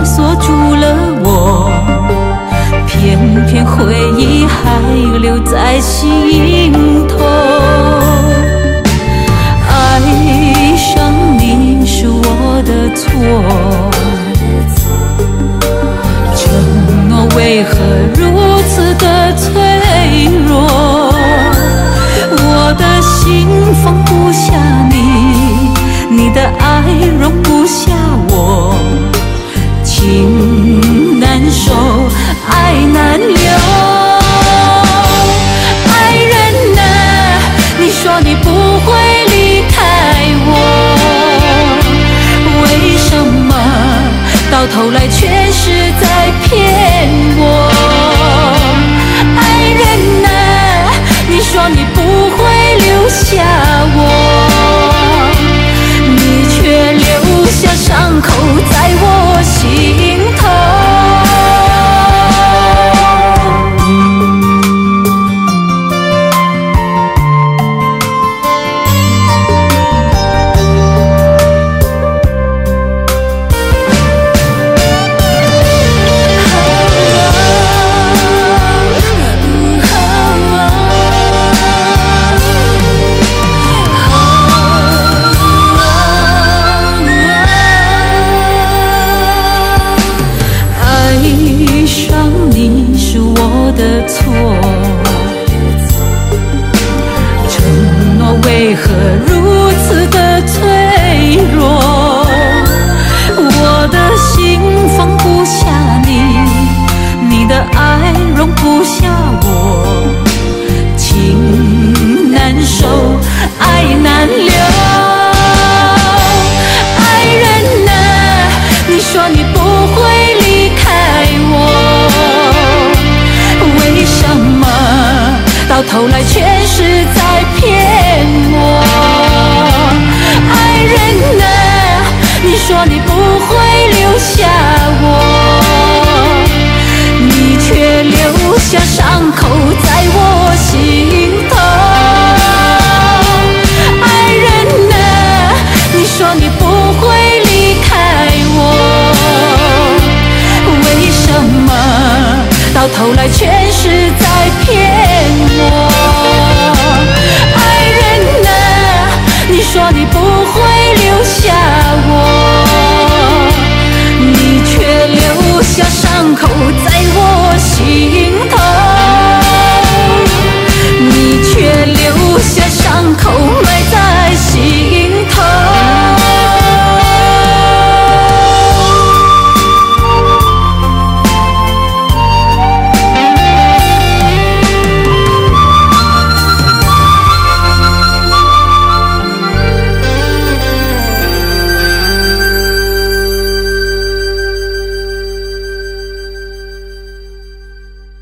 锁住了我，偏偏回忆还留在心头。爱上你是我的错，承诺为何如此的脆弱？我的心放不下你，你的爱容不下我，情难收，爱难留。爱人啊，你说你不会离开我，为什么到头来却是在骗我？爱人啊，你说你不会留下我，你却留下伤口在我心头。承诺为何如此的脆弱？我的心放不下你，你的爱容不下我，情难收，爱难留。爱人啊，你说你不会离开我，为什么到头来